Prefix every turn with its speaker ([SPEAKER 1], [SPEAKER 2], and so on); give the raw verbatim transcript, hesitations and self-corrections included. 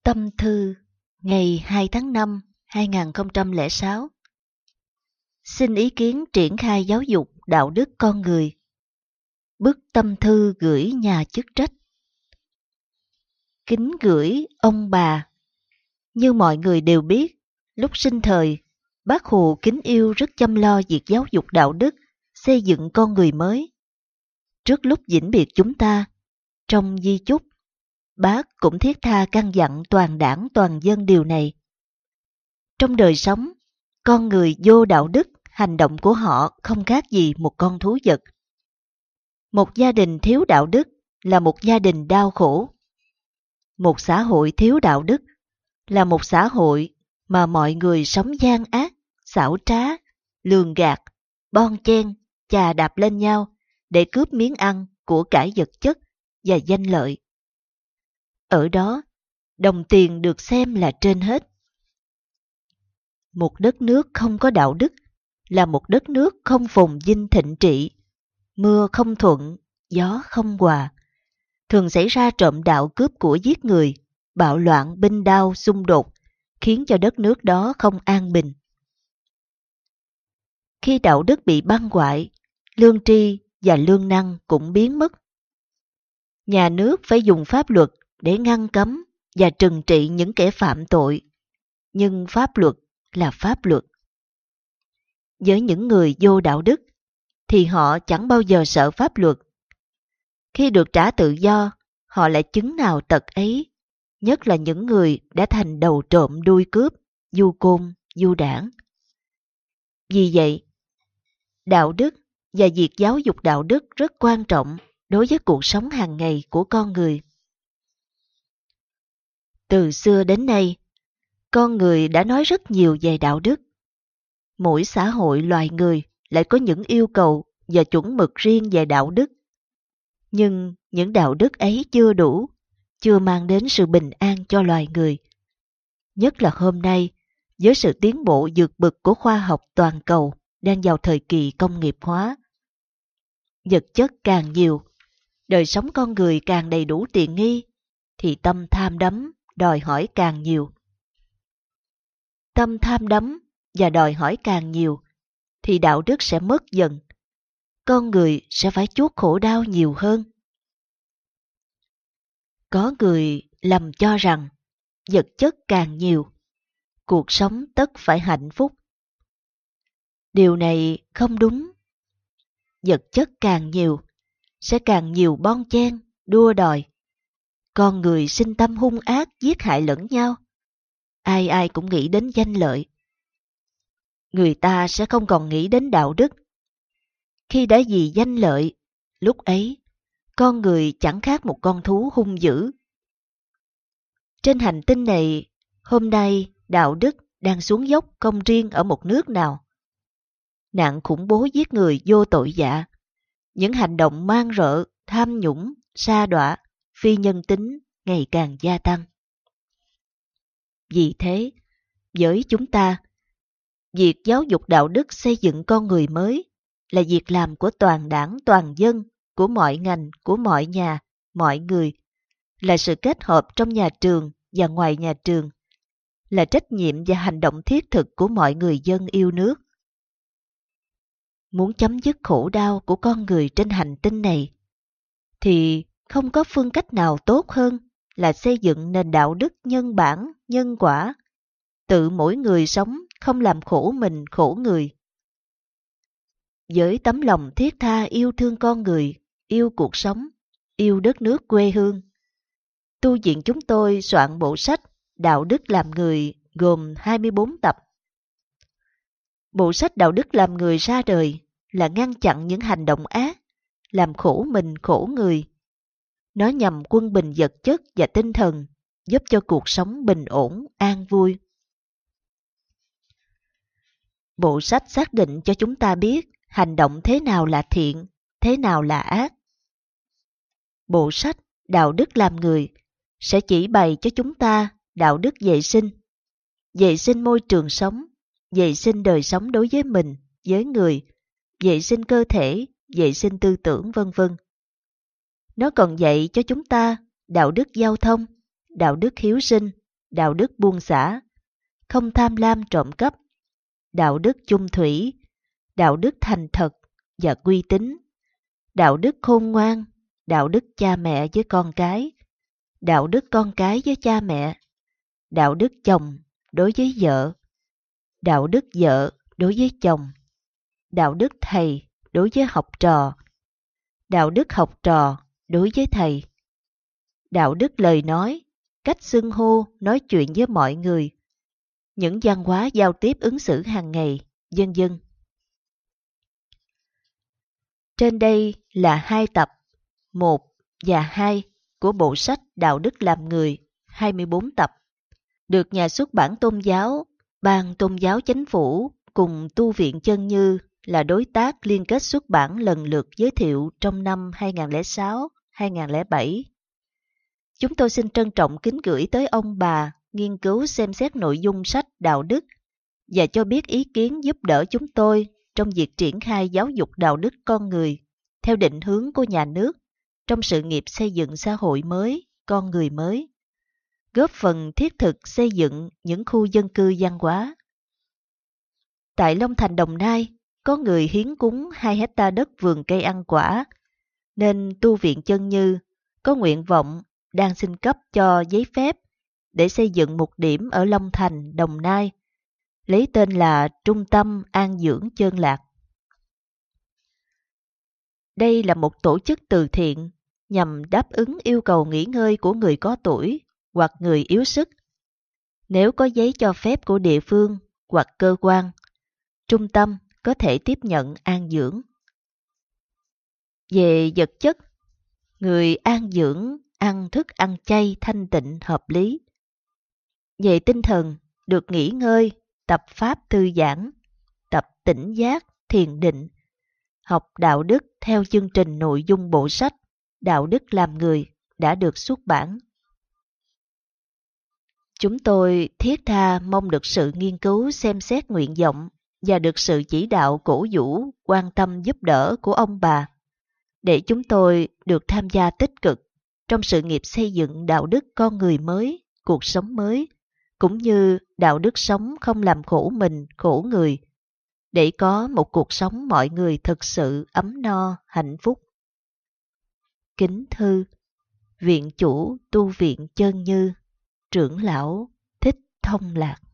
[SPEAKER 1] Tâm thư ngày hai tháng năm hai nghìn không trăm lẻ sáu. Xin ý kiến triển khai giáo dục đạo đức con người. Bức tâm thư gửi nhà chức trách. Kính gửi ông bà. Như mọi người đều biết, lúc sinh thời, Bác Hồ kính yêu rất chăm lo việc giáo dục đạo đức, xây dựng con người mới. Trước lúc vĩnh biệt chúng ta, trong di chúc, Bác cũng thiết tha căn dặn toàn đảng toàn dân điều này. Trong đời sống, con người vô đạo đức, hành động của họ không khác gì một con thú vật. Một gia đình thiếu đạo đức là một gia đình đau khổ. Một xã hội thiếu đạo đức là một xã hội mà mọi người sống gian ác, xảo trá, lường gạt, bon chen, chà đạp lên nhau để cướp miếng ăn của cải vật chất và danh lợi. Ở đó, đồng tiền được xem là trên hết. Một đất nước không có đạo đức là một đất nước không phồn vinh thịnh trị, mưa không thuận, gió không hòa. Thường xảy ra trộm đạo cướp của giết người, bạo loạn binh đao xung đột, khiến cho đất nước đó không an bình. Khi đạo đức bị băng hoại, lương tri và lương năng cũng biến mất. Nhà nước phải dùng pháp luật để ngăn cấm và trừng trị những kẻ phạm tội, nhưng pháp luật là pháp luật. Với những người vô đạo đức, thì họ chẳng bao giờ sợ pháp luật. Khi được trả tự do, họ lại chứng nào tật ấy, nhất là những người đã thành đầu trộm đuôi cướp, du côn, du đảng. Vì vậy, đạo đức và việc giáo dục đạo đức rất quan trọng đối với cuộc sống hàng ngày của con người. Từ xưa đến nay, con người đã nói rất nhiều về đạo đức. Mỗi xã hội loài người lại có những yêu cầu và chuẩn mực riêng về đạo đức. Nhưng những đạo đức ấy chưa đủ, chưa mang đến sự bình an cho loài người. Nhất là hôm nay, với sự tiến bộ vượt bậc của khoa học toàn cầu đang vào thời kỳ công nghiệp hóa. Vật chất càng nhiều, đời sống con người càng đầy đủ tiện nghi, thì tâm tham đắm, đòi hỏi càng nhiều. Tâm tham đắm và đòi hỏi càng nhiều, thì đạo đức sẽ mất dần. Con người sẽ phải chuốc khổ đau nhiều hơn. Có người lầm cho rằng vật chất càng nhiều, cuộc sống tất phải hạnh phúc. Điều này không đúng. Vật chất càng nhiều, sẽ càng nhiều bon chen, đua đòi. Con người sinh tâm hung ác giết hại lẫn nhau. Ai ai cũng nghĩ đến danh lợi. Người ta sẽ không còn nghĩ đến đạo đức. Khi đã vì danh lợi, lúc ấy, con người chẳng khác một con thú hung dữ. Trên hành tinh này, hôm nay đạo đức đang xuống dốc không riêng ở một nước nào. Nạn khủng bố giết người vô tội vạ, những hành động man rợ, tham nhũng, sa đọa, phi nhân tính ngày càng gia tăng. Vì thế, với chúng ta, việc giáo dục đạo đức xây dựng con người mới là việc làm của toàn đảng toàn dân, của mọi ngành, của mọi nhà, mọi người, là sự kết hợp trong nhà trường và ngoài nhà trường, là trách nhiệm và hành động thiết thực của mọi người dân yêu nước. Muốn chấm dứt khổ đau của con người trên hành tinh này, thì không có phương cách nào tốt hơn là xây dựng nền đạo đức nhân bản, nhân quả, tự mỗi người sống không làm khổ mình khổ người. Với tấm lòng thiết tha yêu thương con người, yêu cuộc sống, yêu đất nước quê hương, tu viện chúng tôi soạn bộ sách Đạo đức làm người gồm hai mươi bốn tập. Bộ sách Đạo đức làm người ra đời là ngăn chặn những hành động ác, làm khổ mình khổ người. Nó nhằm quân bình vật chất và tinh thần, giúp cho cuộc sống bình ổn, an vui. Bộ sách xác định cho chúng ta biết hành động thế nào là thiện, thế nào là ác. Bộ sách Đạo đức làm người sẽ chỉ bày cho chúng ta đạo đức vệ sinh, vệ sinh môi trường sống, vệ sinh đời sống đối với mình, với người, vệ sinh cơ thể, vệ sinh tư tưởng vân vân. Nó còn dạy cho chúng ta đạo đức giao thông, đạo đức hiếu sinh, đạo đức buông xả, không tham lam trộm cắp, đạo đức chung thủy, đạo đức thành thật và uy tín, đạo đức khôn ngoan, đạo đức cha mẹ với con cái, đạo đức con cái với cha mẹ, đạo đức chồng đối với vợ, đạo đức vợ đối với chồng, đạo đức thầy đối với học trò, đạo đức học trò đối với thầy, đạo đức lời nói, cách xưng hô, nói chuyện với mọi người, những văn hóa giao tiếp ứng xử hàng ngày, vân vân. Trên đây là hai tập một và hai của bộ sách Đạo đức làm người, hai mươi bốn tập, được Nhà xuất bản Tôn giáo, Ban Tôn giáo Chánh phủ cùng Tu viện Chân Như là đối tác liên kết xuất bản lần lượt giới thiệu trong năm hai nghìn không trăm lẻ sáu, hai nghìn không trăm lẻ bảy. Chúng tôi xin trân trọng kính gửi tới ông bà nghiên cứu xem xét nội dung sách đạo đức và cho biết ý kiến giúp đỡ chúng tôi trong việc triển khai giáo dục đạo đức con người theo định hướng của nhà nước trong sự nghiệp xây dựng xã hội mới, con người mới, góp phần thiết thực xây dựng những khu dân cư văn hóa. Tại Long Thành, Đồng Nai, có người hiến cúng hai hecta đất vườn cây ăn quả, nên Tu viện Chân Như có nguyện vọng đang xin cấp cho giấy phép để xây dựng một điểm ở Long Thành, Đồng Nai, lấy tên là Trung tâm An dưỡng Chơn Lạc. Đây là một tổ chức từ thiện nhằm đáp ứng yêu cầu nghỉ ngơi của người có tuổi hoặc người yếu sức. Nếu có giấy cho phép của địa phương hoặc cơ quan, trung tâm có thể tiếp nhận an dưỡng. Về vật chất, người an dưỡng ăn thức ăn chay thanh tịnh hợp lý. Về tinh thần, được nghỉ ngơi, tập pháp thư giãn, tập tỉnh giác, thiền định, học đạo đức theo chương trình nội dung bộ sách Đạo đức làm người đã được xuất bản. Chúng tôi thiết tha mong được sự nghiên cứu xem xét nguyện vọng và được sự chỉ đạo cổ vũ, quan tâm giúp đỡ của ông bà, để chúng tôi được tham gia tích cực trong sự nghiệp xây dựng đạo đức con người mới, cuộc sống mới, cũng như đạo đức sống không làm khổ mình, khổ người, để có một cuộc sống mọi người thực sự ấm no, hạnh phúc. Kính thư, Viện chủ Tu viện Chân Như, trưởng lão Thích Thông Lạc.